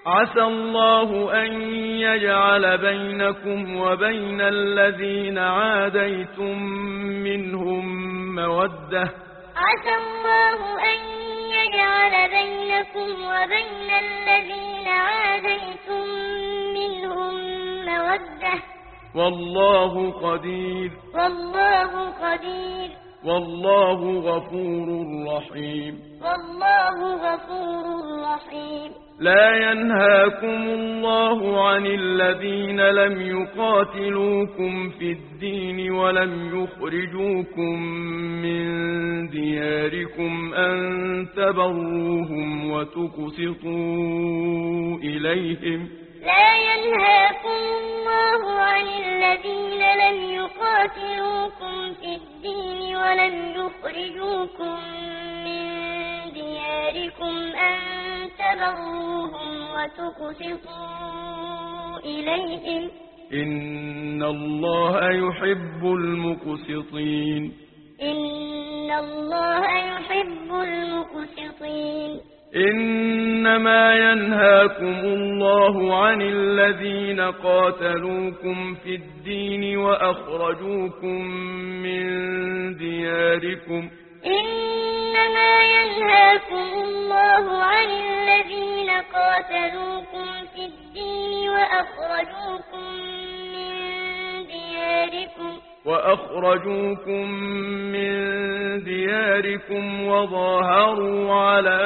عسى الله أن يجعل بينكم وبين الذين عاديتم منهم مودة. عسى الله أن يجعل بينكم وبين الذين عاديتم منهم مودة. والله قدير. والله قدير. والله غفور رحيم. والله غفور رحيم. لا ينهاكم الله عن الذين لم يقاتلوكم في الدين ولم يخرجوكم من دياركم أن تبروهم وتقسطوا إليهم. لا ينهاكم الله عن الذين لم يقاتلوكم في الدين ولم يخرجوكم من دياركم أن تبروهم وتقسطوا إليهم. إن الله يحب المقسطين. إن الله يحب المقسطين. إنما ينهاكم الله عن الذين قاتلوكم في الدين وأخرجوكم من دياركم. إنما ينهاكم الله عن الذين قاتلوكم في الدين وأخرجوكم من دياركم وظاهروا على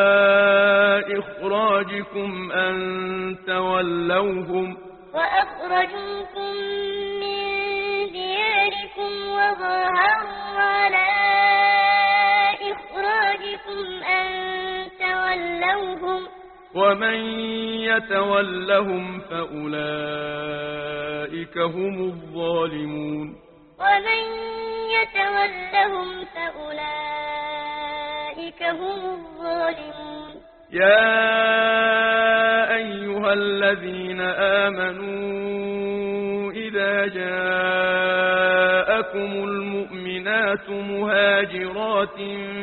إخراجكم أن تولوهم. وأخرجوكم من دياركم وظاهروا على إخراجكم أن تولوهم. ومن يتولهم فأولئك هم الظالمون. ومن يتولهم فأولئك هم الظالمون. يا أيها الذين آمنوا إذا جاءكم المؤمنات مهاجرات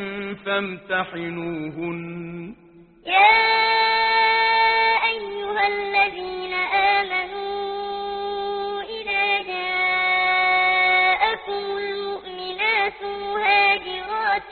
فامتحنوهن. يا أيها الذين آمنوا إذا جاءكم المؤمنات مهاجرات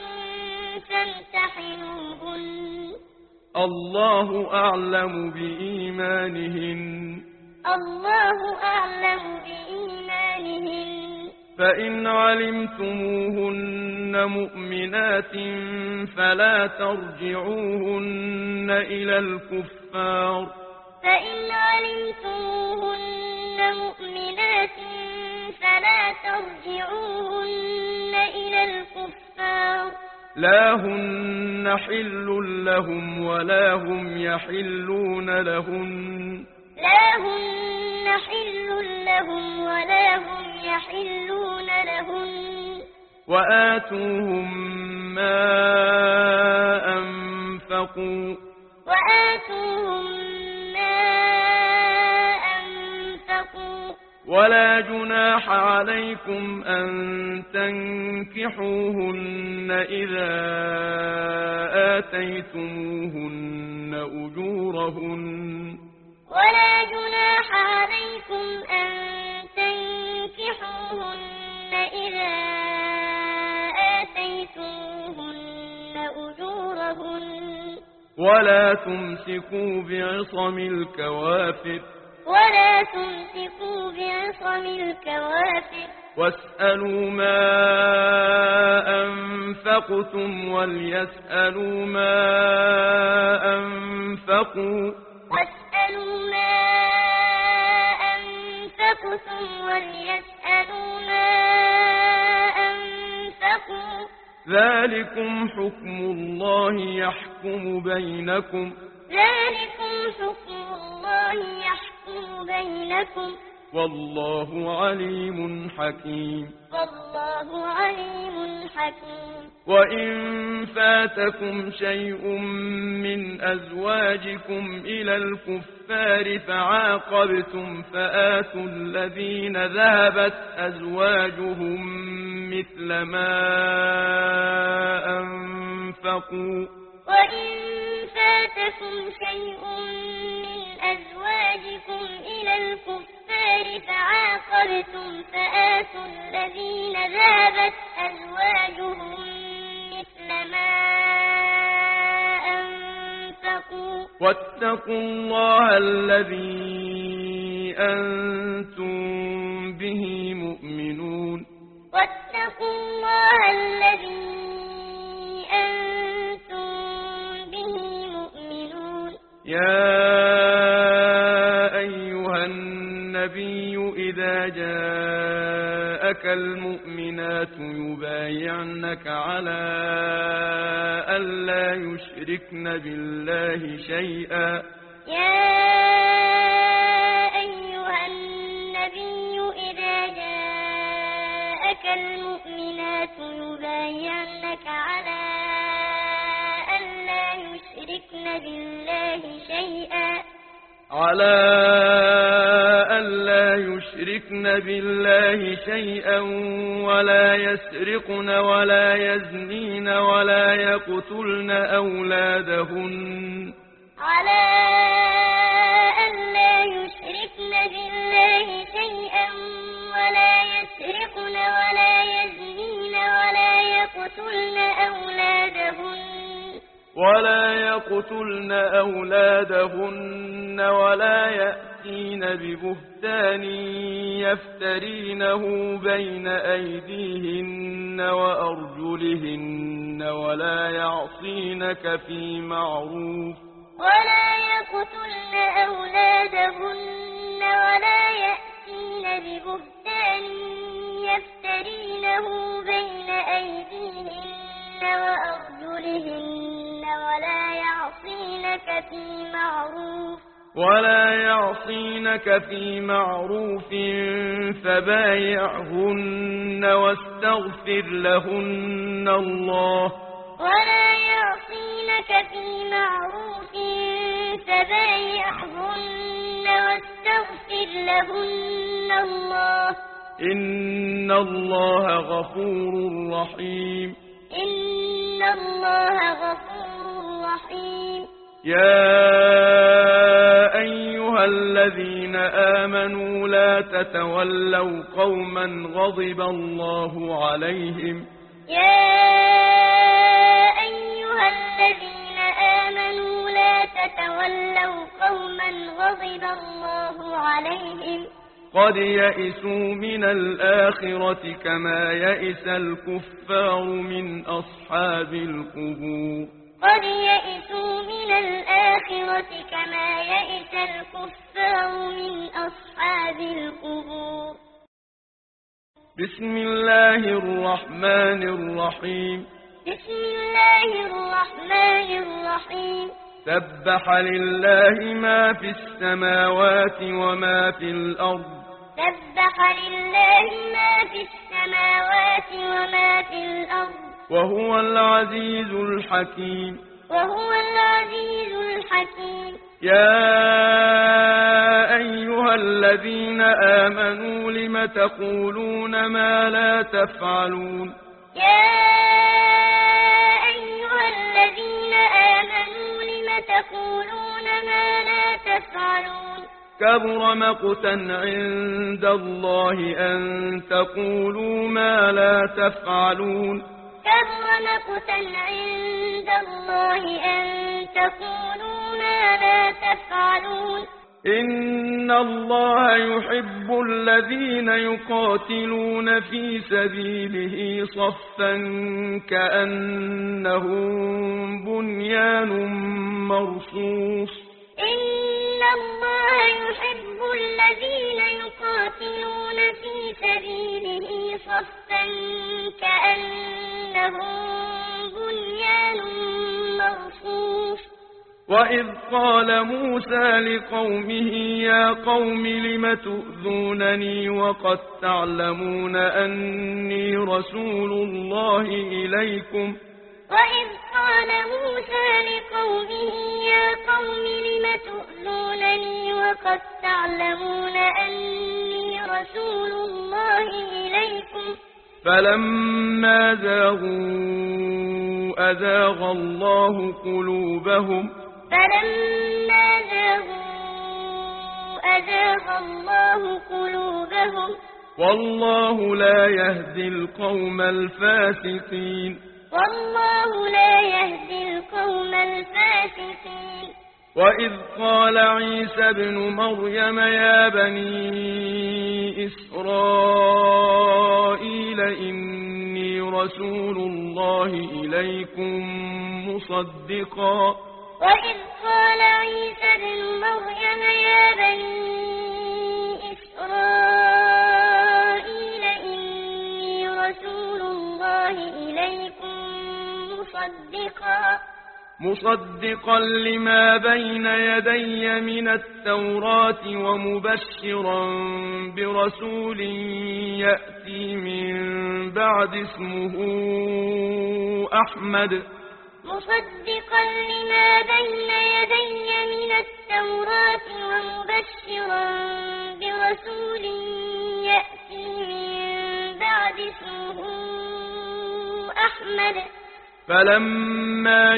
فامتحنوهن. الله أعلم بإيمانهن. الله أعلم بإيمانهن. فإن علمتموهن مؤمنات فلا ترجعوهن إلى الكفار. فإن علمتموهن مؤمنات فلا ترجعوهن إلى الكفار. لا هن حل لهم ولا هم يحلون لهن. لا هن حل لهم ولا هم يحلون لهن. وآتوهم ما أنفقوا. وآتوهم ما أنفقوا. ولا جناح عليكم أن تنكحوهن إذا آتيتموهن أجورهن. ولا جناح عليكم أن تنكحوهن إذا آتيتموهن أجورهن. ولا تمسكوا بعصم الكوافر. ولا تمسكوا بعصم الكوافر. واسألوا ما أنفقتم وليسألوا ما أنفقوا. واسألوا ما أنفقتم وليسألوا ما أنفقوا. ذلكم حكم الله يحكم بينكم. ذلكم حكم الله يحكم بينكم. والله عليم حكيم. والله عليم حكيم. وإن فاتكم شيء من أزواجكم إلى الكفار فعاقبتم فآتوا الذين ذهبت أزواجهم مثل ما أنفقوا. وإن فاتكم شيء من عاقبتم فآتوا الذين ذهبت أزواجهم مثل ما أنفقوا واتقوا الله الذي أنتم به مؤمنون واتقوا الله الذي أنتم به مؤمنون يا أيها النبي إذا جاءك المؤمنات يبايعنك على ألا يشركن بالله شيئا يا أيها النبي إذا جاءك المؤمنات يبايعنك على ألا يشركن بالله شيئا ولا يسرقن ولا يزنين ولا يقتلن أولادهن على ألا يشركن بالله شيئا ولا يسرقن ولا يزنين ولا يقتلن أولادهن ولا يأتين ببهتان يفترينه بين أيديهن وأرجلهن ولا يعصينك في معروف فبايعهن واستغفر لهن الله إن الله غفور رحيم يا أيها الذين آمنوا لا تتولوا قوما غضب الله عليهم قد يئسوا من الآخرة كما يئس الكفار من أصحاب القبور بسم الله الرحمن الرحيم سبح لله ما في السماوات وما في الأرض وهو العزيز الحكيم يا أيها الذين آمنوا لم تقولون ما لا تفعلون كبر مقتا عند الله أن تقولوا ما لا تفعلون إن الله يحب الذين يقاتلون في سبيله صفا كأنهم بنيان مرصوص وإذ قال موسى لقومه يا قوم لم تؤذونني وقد تعلمون أني رسول الله إليكم فلما زاغوا أزاغ الله قلوبهم والله لا يهدي القوم الفاسقين. والله لا يهدي القوم الفاسقين. وإذ قال عيسى ابن مريم يا بني إسرائيل إني رسول الله إليكم مصدقا. وإذ قال عيسى ابن مريم يا بني إسرائيل إني رسول الله إليكم مصدقا لما بين يدي من التوراة ومبشرا برسول يأتي من بعد اسمه أحمد. مصدقا لما بين يدي من التوراة ومبشرا برسول يأتي من بعد اسمه أحمد. فلما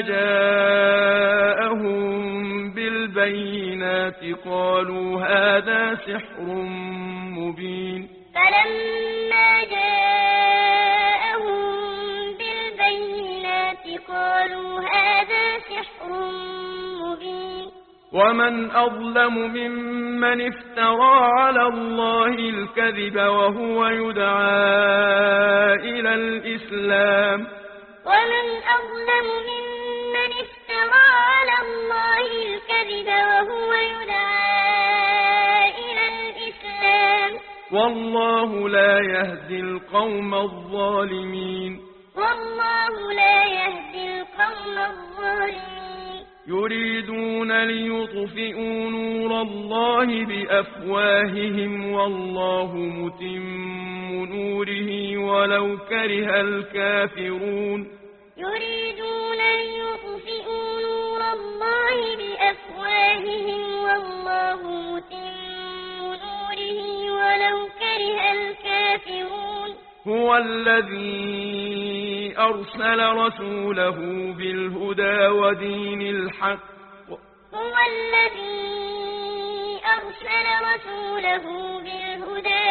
جاءهم بالبينات قالوا هذا سحر مبين. فلما جاءهم بالبينات قالوا هذا سحر مبين. ومن أظلم ممن افترى على الله الكذب وهو يدعى إلى الإسلام. ومن أظلم ممن افترى على الله الكذب وهو يدعى إلى الإسلام. والله لا يهدي القوم الظالمين. والله لا يهدي القوم الظالمين. يريدون ليطفئوا نور الله بأفواههم والله متم نوره ولو كره الكافرون. يريدون ليطفئوا نور الله بأفواههم والله متم نوره ولو كره الكافرون. هو الذي أرسل رسوله بالهدى ودين الحق. هو الذي أرسل رسوله بالهدى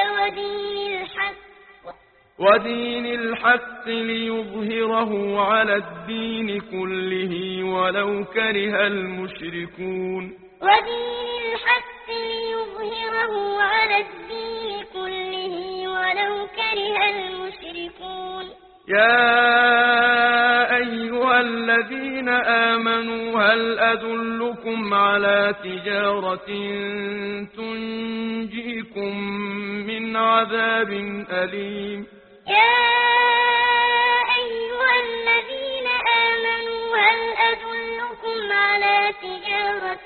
ودين الحق ليظهره على الدين كله ولو كره المشركون. ودين الحق ليظهره على الدين كله ولو كره المشركون. يا أيها الذين آمنوا هل أدلكم على تجارة تنجيكم من عذاب أليم. يا أيها الذين آمنوا هل أدلكم على تجارة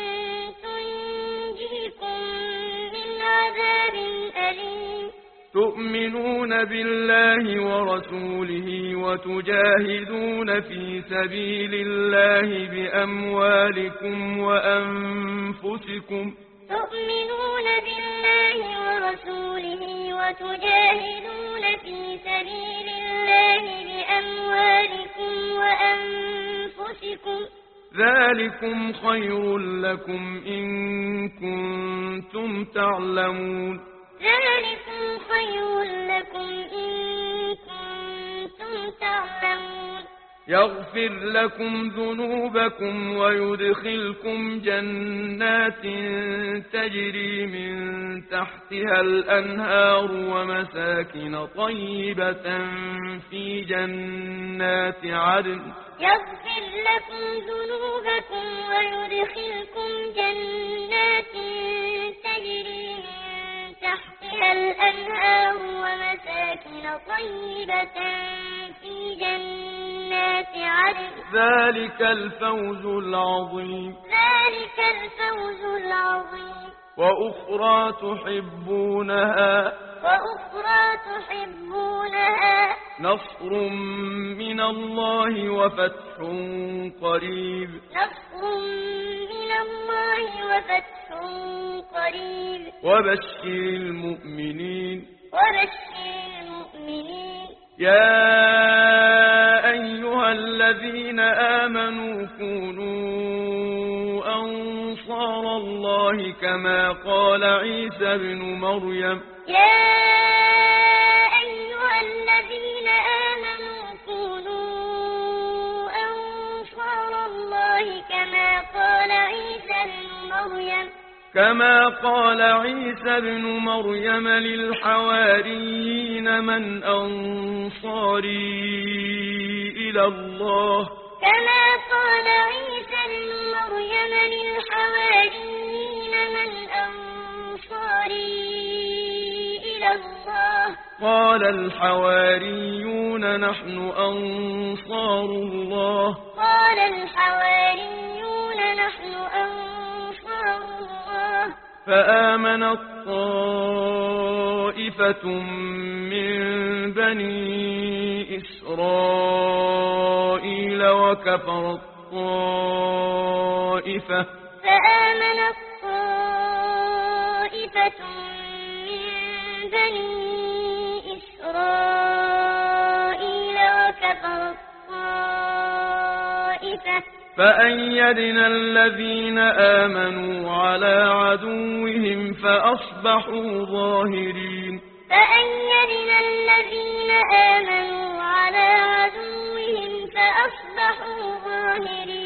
تنجيكم من عذاب أليم. تؤمنون بالله ورسوله وتجاهدون في سبيل الله بأموالكم وأنفسكم. تؤمنون بالله ورسوله وتجاهدون في سبيل الله بأموالكم وأنفسكم. ذلكم خير لكم إن كنتم تعلمون. ذلكم خير لكم إن كنتم تعلمون. يغفر لكم ذنوبكم ويدخلكم جنات تجري من تحتها الأنهار ومساكن طيبة في جنات عدن. يغفر لكم ذنوبكم ويدخلكم جنات تجري من تحتها الأنهار ومساكن طيبة في جنات عدن. ذلك الفوز العظيم. ذلك الفوز العظيم. وأخرى تحبونها. وأخرى تحبونها. نصر من الله وفتح قريب. نصر من الله وفتح قريب. وبشر المؤمنين. وبشر المؤمنين. يا أيها الذين آمنوا كونوا أنصار الله الله كما قال عيسى ابن مريم يا أيها الذين آمنوا كونوا أنصار الله كما قال عيسى ابن مريم للحواريين من أنصاري إلى الله كما قال عيسى ابن مريم للحواريين من أنصاري إلى الله قال الحواريون نحن أنصار الله قال الحواريون نحن أنصار الله فآمنت طائفة من بني إسرائيل وكفرت طائفة فآمنت طائفة من بني إسرائيل وكفرت طائفة فأيدنا الذين آمنوا على عدوهم فأصبحوا ظاهرين فأيدنا الذين آمنوا على عدوهم فأصبحوا ظاهرين